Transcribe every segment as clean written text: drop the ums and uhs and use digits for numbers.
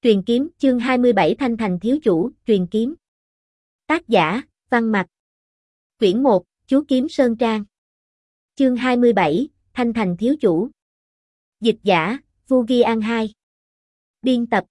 Truyền kiếm, chương 27 Thanh Thành thiếu chủ, truyền kiếm. Tác giả, Văn Mặc. Quyển 1, Chú Kiếm Sơn Trang. Chương 27, Thanh Thành thiếu chủ. Dịch giả, Vu Ghi An 2. Biên tập.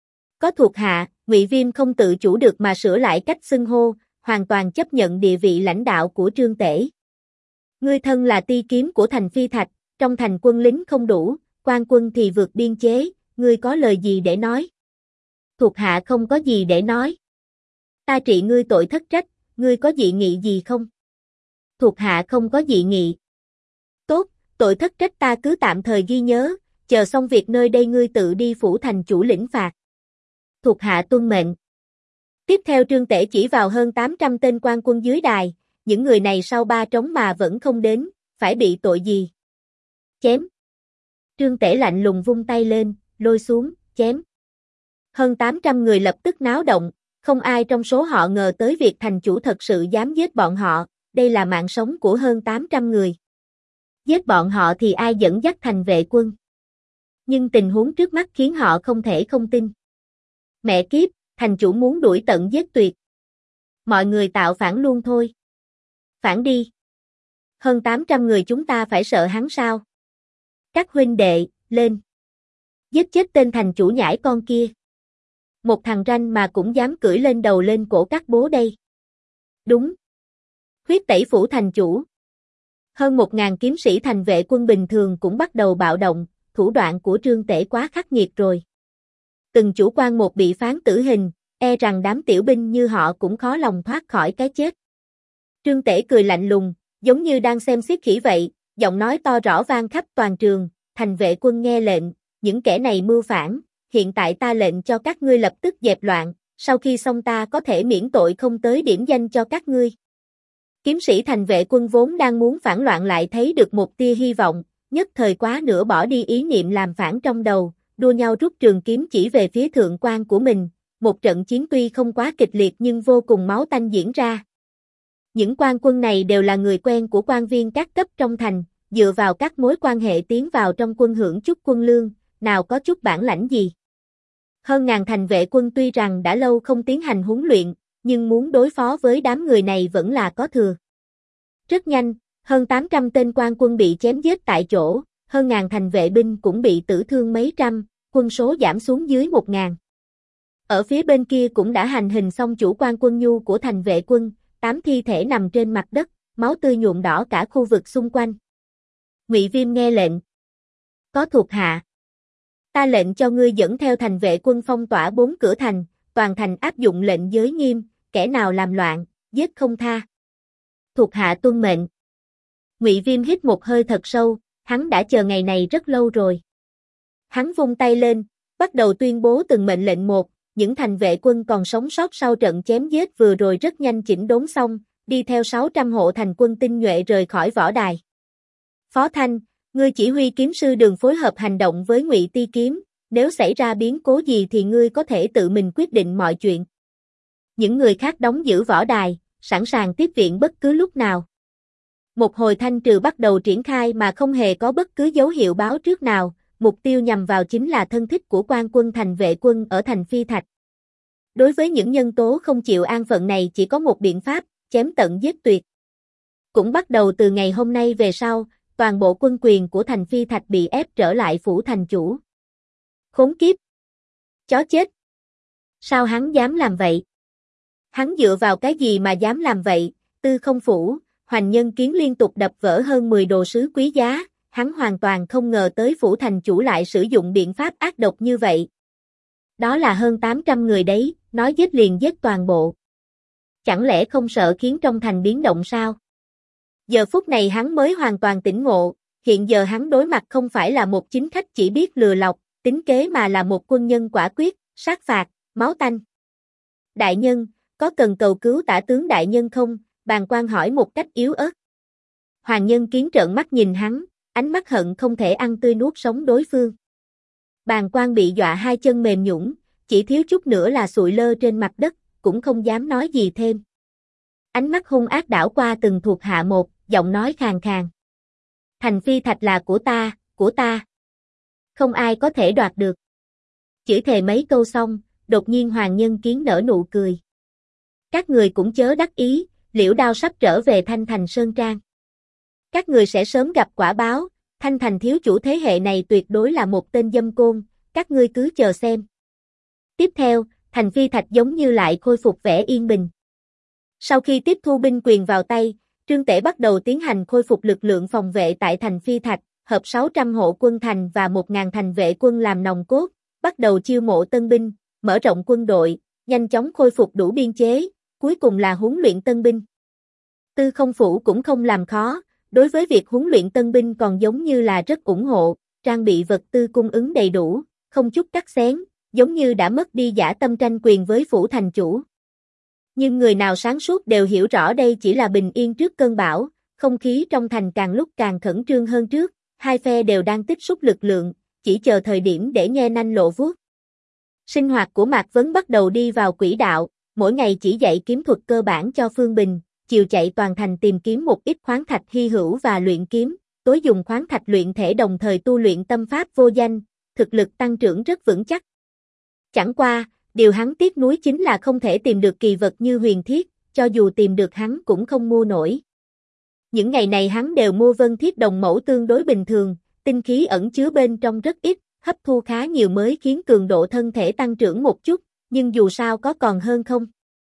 Có thuộc hạ, Ngụy Viêm không tự chủ được mà sửa lại cách xưng hô, hoàn toàn chấp nhận địa vị lãnh đạo của Trương Tể. Ngươi thân là ti kiếm của thành Phi Thạch, trong thành quân lính không đủ, quan quân thì vượt biên chế, ngươi có lời gì để nói? Thuộc hạ không có gì để nói. Ta trị ngươi tội thất trách, ngươi có dị nghị gì không? Thuộc hạ không có dị nghị. Tốt, tội thất trách ta cứ tạm thời ghi nhớ, chờ xong việc nơi đây ngươi tự đi phủ thành chủ lĩnh phạt. Thuộc hạ tuân mệnh. Tiếp theo Trương Tể chỉ vào hơn 800 tên quan quân dưới đài, những người này sau ba trống mà vẫn không đến, phải bị tội gì? Chém. Trương Tể lạnh lùng vung tay lên, lôi xuống, chém. Hơn 800 người lập tức náo động, không ai trong số họ ngờ tới việc thành chủ thật sự dám giết bọn họ, đây là mạng sống của hơn 800 người. Giết bọn họ thì ai dẫn dắt thành vệ quân? Nhưng tình huống trước mắt khiến họ không thể không tin. Mẹ kiếp, thành chủ muốn đuổi tận giết tuyệt. Mọi người tạo phản luôn thôi. Phản đi. Hơn 800 người chúng ta phải sợ hắn sao? Các huynh đệ, lên. Giết chết tên thành chủ nhãi con kia. Một thằng ranh mà cũng dám cưỡi lên đầu lên cổ các bố đây. Đúng. Huyết tẩy phủ thành chủ. Hơn 1.000 kiếm sĩ thành vệ quân bình thường cũng bắt đầu bạo động, thủ đoạn của Trương Tể quá khắc nghiệt rồi. Từng chủ quan một bị phán tử hình, e rằng đám tiểu binh như họ cũng khó lòng thoát khỏi cái chết. Trương Tể cười lạnh lùng, giống như đang xem xiết khỉ vậy, giọng nói to rõ vang khắp toàn trường, thành vệ quân nghe lệnh, những kẻ này mưu phản, hiện tại ta lệnh cho các ngươi lập tức dẹp loạn, sau khi xong ta có thể miễn tội không tới điểm danh cho các ngươi. Kiếm sĩ thành vệ quân vốn đang muốn phản loạn lại thấy được một tia hy vọng, nhất thời quá nửa bỏ đi ý niệm làm phản trong đầu, đua nhau rút trường kiếm chỉ về phía thượng quan của mình, một trận chiến tuy không quá kịch liệt nhưng vô cùng máu tanh diễn ra. Những quan quân này đều là người quen của quan viên các cấp trong thành, dựa vào các mối quan hệ tiến vào trong quân hưởng chút quân lương, nào có chút bản lãnh gì. Hơn ngàn thành vệ quân tuy rằng đã lâu không tiến hành huấn luyện, nhưng muốn đối phó với đám người này vẫn là có thừa. Rất nhanh, hơn 800 tên quan quân bị chém giết tại chỗ, hơn ngàn thành vệ binh cũng bị tử thương mấy trăm, quân số giảm xuống dưới 1.000. Ở phía bên kia cũng đã hành hình xong chủ quan quân nhu của thành vệ quân, 8 thi thể nằm trên mặt đất, máu tươi nhuộm đỏ cả khu vực xung quanh. Ngụy Viêm nghe lệnh. Có thuộc hạ. Ta lệnh cho ngươi dẫn theo thành vệ quân phong tỏa 4 cửa thành, toàn thành áp dụng lệnh giới nghiêm, kẻ nào làm loạn, giết không tha. Thuộc hạ tuân mệnh. Ngụy Viêm hít một hơi thật sâu, hắn đã chờ ngày này rất lâu rồi. Hắn vung tay lên, bắt đầu tuyên bố từng mệnh lệnh một, những thành vệ quân còn sống sót sau trận chém giết vừa rồi rất nhanh chỉnh đốn xong, đi theo 600 hộ thành quân tinh nhuệ rời khỏi võ đài. Phó Thanh, ngươi chỉ huy kiếm sư Đường phối hợp hành động với Ngụy Ti Kiếm, nếu xảy ra biến cố gì thì ngươi có thể tự mình quyết định mọi chuyện. Những người khác đóng giữ võ đài, sẵn sàng tiếp viện bất cứ lúc nào. Một hồi thanh trừ bắt đầu triển khai mà không hề có bất cứ dấu hiệu báo trước nào, mục tiêu nhằm vào chính là thân thích của quan quân thành vệ quân ở thành Phi Thạch. Đối với những nhân tố không chịu an phận này chỉ có một biện pháp, chém tận giết tuyệt. Cũng bắt đầu từ ngày hôm nay về sau, toàn bộ quân quyền của thành Phi Thạch bị ép trở lại phủ thành chủ. Khốn kiếp! Chó chết! Sao hắn dám làm vậy? Hắn dựa vào cái gì mà dám làm vậy? Tư Không Phủ, Hoành Nhân Kiến liên tục đập vỡ hơn 10 đồ sứ quý giá, hắn hoàn toàn không ngờ tới phủ thành chủ lại sử dụng biện pháp ác độc như vậy. Đó là hơn 800 người đấy, nói giết liền giết toàn bộ. Chẳng lẽ không sợ khiến trong thành biến động sao? Giờ phút này hắn mới hoàn toàn tỉnh ngộ, hiện giờ hắn đối mặt không phải là một chính khách chỉ biết lừa lọc, tính kế mà là một quân nhân quả quyết, sát phạt, máu tanh. Đại nhân, có cần cầu cứu tả tướng đại nhân không? Bàng Quan hỏi một cách yếu ớt. Hoàng Nhân Kiến trợn mắt nhìn hắn, ánh mắt hận không thể ăn tươi nuốt sống đối phương. Bàng Quan bị dọa hai chân mềm nhũn, chỉ thiếu chút nữa là sụi lơ trên mặt đất, cũng không dám nói gì thêm. Ánh mắt hung ác đảo qua từng thuộc hạ một, giọng nói khàn khàn. Thành Phi Thạch là của ta, của ta. Không ai có thể đoạt được. Chửi thề mấy câu xong, đột nhiên Hoàng Nhân Kiến nở nụ cười. Các người cũng chớ đắc ý, Liễu Đao sắp trở về Thanh Thành Sơn Trang. Các người sẽ sớm gặp quả báo, Thanh Thành thiếu chủ thế hệ này tuyệt đối là một tên dâm côn, các ngươi cứ chờ xem. Tiếp theo, Thành Phi Thạch giống như lại khôi phục vẻ yên bình. Sau khi tiếp thu binh quyền vào tay, Trương Tể bắt đầu tiến hành khôi phục lực lượng phòng vệ tại Thành Phi Thạch, hợp 600 hộ quân thành và 1.000 thành vệ quân làm nòng cốt, bắt đầu chiêu mộ tân binh, mở rộng quân đội, nhanh chóng khôi phục đủ biên chế, cuối cùng là huấn luyện tân binh. Tư Không Phủ cũng không làm khó, đối với việc huấn luyện tân binh còn giống như là rất ủng hộ, trang bị vật tư cung ứng đầy đủ, không chút cắt xén, giống như đã mất đi dã tâm tranh quyền với phủ thành chủ. Nhưng người nào sáng suốt đều hiểu rõ đây chỉ là bình yên trước cơn bão, không khí trong thành càng lúc càng khẩn trương hơn trước, hai phe đều đang tích xúc lực lượng, chỉ chờ thời điểm để nhe nanh lộ vuốt. Sinh hoạt của Mạc Vấn bắt đầu đi vào quỹ đạo, mỗi ngày chỉ dạy kiếm thuật cơ bản cho Phương Bình, chiều chạy toàn thành tìm kiếm một ít khoáng thạch hy hữu và luyện kiếm, tối dùng khoáng thạch luyện thể đồng thời tu luyện tâm pháp vô danh, thực lực tăng trưởng rất vững chắc. Chẳng qua, điều hắn tiếc nuối chính là không thể tìm được kỳ vật như huyền thiết, cho dù tìm được hắn cũng không mua nổi. Những ngày này hắn đều mua vân thiết đồng mẫu tương đối bình thường, tinh khí ẩn chứa bên trong rất ít, hấp thu khá nhiều mới khiến cường độ thân thể tăng trưởng một chút, nhưng dù sao có còn hơn không.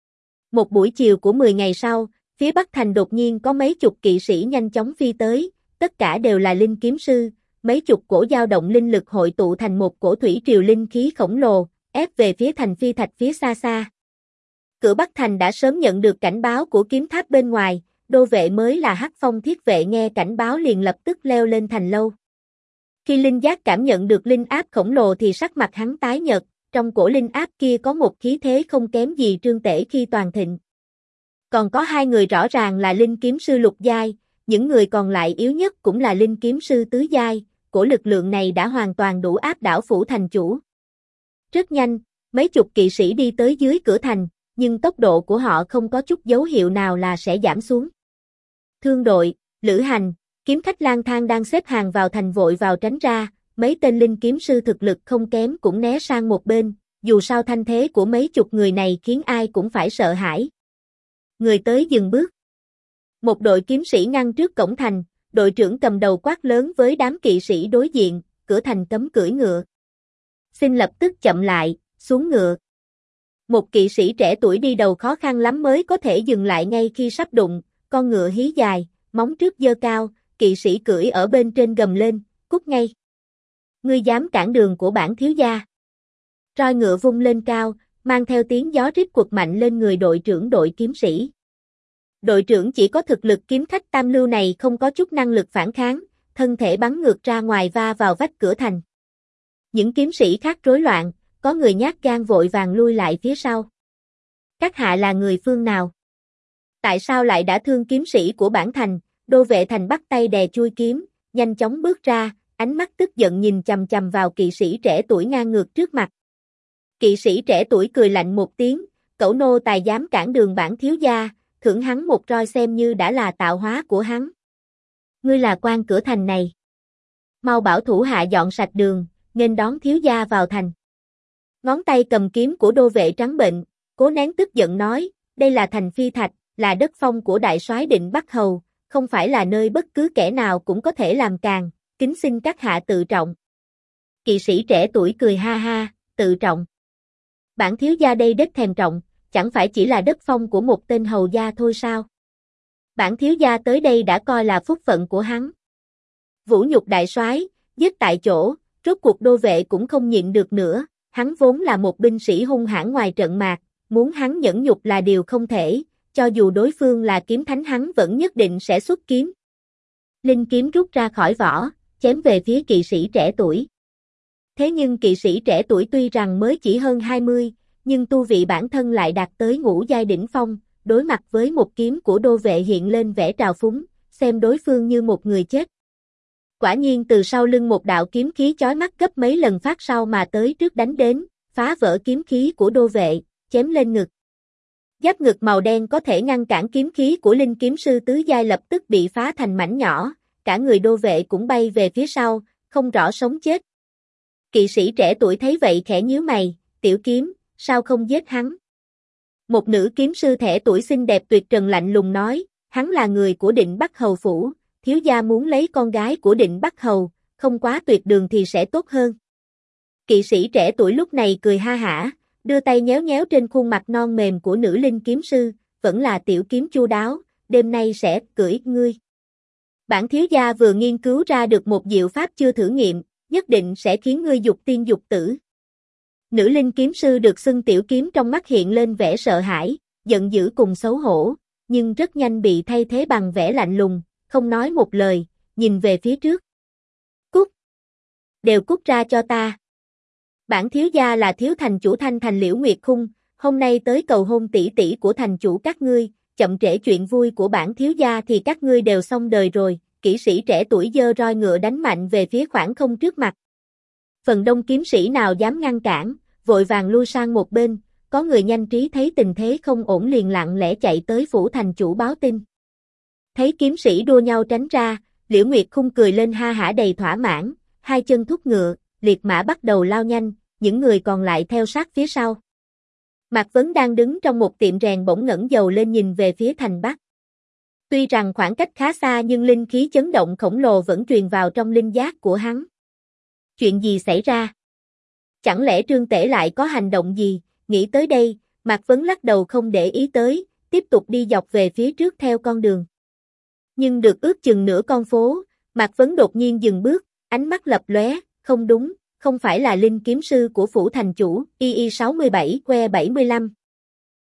Một buổi chiều của 10 ngày sau, phía Bắc Thành đột nhiên có mấy chục kỵ sĩ nhanh chóng phi tới, tất cả đều là linh kiếm sư, mấy chục cổ dao động linh lực hội tụ thành một cổ thủy triều linh khí khổng lồ, ép về phía Thành Phi Thạch phía xa xa. Cửa Bắc Thành đã sớm nhận được cảnh báo của kiếm tháp bên ngoài, đô vệ mới là Hắc Phong thiết vệ nghe cảnh báo liền lập tức leo lên thành lâu. Khi linh giác cảm nhận được linh áp khổng lồ thì sắc mặt hắn tái nhợt, trong cổ linh áp kia có một khí thế không kém gì Trương Tể khi toàn thịnh. Còn có hai người rõ ràng là linh kiếm sư lục giai, những người còn lại yếu nhất cũng là linh kiếm sư tứ giai, cổ lực lượng này đã hoàn toàn đủ áp đảo phủ thành chủ. Rất nhanh, mấy chục kỵ sĩ đi tới dưới cửa thành, nhưng tốc độ của họ không có chút dấu hiệu nào là sẽ giảm xuống. Thương đội, lữ hành, kiếm khách lang thang đang xếp hàng vào thành vội vào tránh ra, mấy tên linh kiếm sư thực lực không kém cũng né sang một bên, dù sao thanh thế của mấy chục người này khiến ai cũng phải sợ hãi. Người tới dừng bước. Một đội kiếm sĩ ngăn trước cổng thành, đội trưởng cầm đầu quát lớn với đám kỵ sĩ đối diện, cửa thành cấm cưỡi ngựa. Xin lập tức chậm lại, xuống ngựa. Một kỵ sĩ trẻ tuổi đi đầu khó khăn lắm mới có thể dừng lại ngay khi sắp đụng, con ngựa hí dài, móng trước giơ cao, kỵ sĩ cưỡi ở bên trên gầm lên, cút ngay. Ngươi dám cản đường của bản thiếu gia. Roi ngựa vung lên cao, mang theo tiếng gió rít quật mạnh lên người đội trưởng đội kiếm sĩ. Đội trưởng chỉ có thực lực kiếm khách tam lưu này không có chút năng lực phản kháng, thân thể bắn ngược ra ngoài va vào vách cửa thành. Những kiếm sĩ khác rối loạn, có người nhát gan vội vàng lui lại phía sau. Các hạ là người phương nào? Tại sao lại đã thương kiếm sĩ của bản thành? Đô vệ thành bắt tay đè chui kiếm, nhanh chóng bước ra, ánh mắt tức giận nhìn chằm chằm vào kỵ sĩ trẻ tuổi ngang ngược trước mặt. Kỵ sĩ trẻ tuổi cười lạnh một tiếng, cẩu nô tài dám cản đường bản thiếu gia, thưởng hắn một roi xem như đã là tạo hóa của hắn. Ngươi là quan cửa thành này. Mau bảo thủ hạ dọn sạch đường, nghênh đón thiếu gia vào thành. Ngón tay cầm kiếm của đô vệ trắng bệnh, cố nén tức giận nói, đây là thành Phi Thạch, là đất phong của đại soái Định Bắc Hầu, không phải là nơi bất cứ kẻ nào cũng có thể làm càn, kính xin các hạ tự trọng. Kỵ sĩ trẻ tuổi cười ha ha, tự trọng. Bản thiếu gia đây đếch thèm trọng, chẳng phải chỉ là đất phong của một tên hầu gia thôi sao? Bản thiếu gia tới đây đã coi là phúc phận của hắn. Vũ nhục đại soái, giết tại chỗ, rốt cuộc đô vệ cũng không nhịn được nữa, hắn vốn là một binh sĩ hung hãn ngoài trận mạc, muốn hắn nhẫn nhục là điều không thể, cho dù đối phương là kiếm thánh hắn vẫn nhất định sẽ xuất kiếm. Linh kiếm rút ra khỏi vỏ, chém về phía kỵ sĩ trẻ tuổi. Thế nhưng kỵ sĩ trẻ tuổi tuy rằng mới chỉ hơn 20, nhưng tu vị bản thân lại đạt tới ngũ giai đỉnh phong, đối mặt với một kiếm của đô vệ hiện lên vẻ trào phúng, xem đối phương như một người chết. Quả nhiên từ sau lưng một đạo kiếm khí chói mắt gấp mấy lần phát sau mà tới trước đánh đến, phá vỡ kiếm khí của đô vệ, chém lên ngực. Giáp ngực màu đen có thể ngăn cản kiếm khí của linh kiếm sư tứ giai lập tức bị phá thành mảnh nhỏ, cả người đô vệ cũng bay về phía sau, không rõ sống chết. Kỵ sĩ trẻ tuổi thấy vậy khẽ nhíu mày, tiểu kiếm, sao không giết hắn? Một nữ kiếm sư trẻ tuổi xinh đẹp tuyệt trần lạnh lùng nói, hắn là người của Định Bắc Hầu phủ, thiếu gia muốn lấy con gái của Định Bắc Hầu, không quá tuyệt đường thì sẽ tốt hơn. Kỵ sĩ trẻ tuổi lúc này cười ha hả, đưa tay nhéo nhéo trên khuôn mặt non mềm của nữ linh kiếm sư, vẫn là tiểu kiếm chu đáo, đêm nay sẽ cưỡi ngươi. Bản thiếu gia vừa nghiên cứu ra được một diệu pháp chưa thử nghiệm, nhất định sẽ khiến ngươi dục tiên dục tử. Nữ linh kiếm sư được xưng tiểu kiếm trong mắt hiện lên vẻ sợ hãi, giận dữ cùng xấu hổ, nhưng rất nhanh bị thay thế bằng vẻ lạnh lùng, không nói một lời, nhìn về phía trước. Cút! Đều cút ra cho ta! Bản thiếu gia là thiếu thành chủ Thanh Thành Liễu Nguyệt Khung, hôm nay tới cầu hôn tỷ tỷ của thành chủ các ngươi, chậm trễ chuyện vui của bản thiếu gia thì các ngươi đều xong đời rồi. Kỵ sĩ trẻ tuổi giơ roi ngựa đánh mạnh về phía khoảng không trước mặt. Phần đông kiếm sĩ nào dám ngăn cản, vội vàng lui sang một bên, có người nhanh trí thấy tình thế không ổn liền lặng lẽ chạy tới phủ thành chủ báo tin. Thấy kiếm sĩ đua nhau tránh ra, Liễu Nguyệt Khung cười lên ha hả đầy thỏa mãn, hai chân thúc ngựa, liệt mã bắt đầu lao nhanh, những người còn lại theo sát phía sau. Mạc Vấn đang đứng trong một tiệm rèn bỗng ngẩng đầu lên nhìn về phía thành Bắc. Tuy rằng khoảng cách khá xa nhưng linh khí chấn động khổng lồ vẫn truyền vào trong linh giác của hắn. Chuyện gì xảy ra? Chẳng lẽ Trương Tể lại có hành động gì? Nghĩ tới đây, Mạc Vấn lắc đầu không để ý tới, tiếp tục đi dọc về phía trước theo con đường. Nhưng được ước chừng nửa con phố, Mạc Vấn đột nhiên dừng bước, ánh mắt lập lóe, không đúng, không phải là linh kiếm sư của phủ thành chủ, II67-75.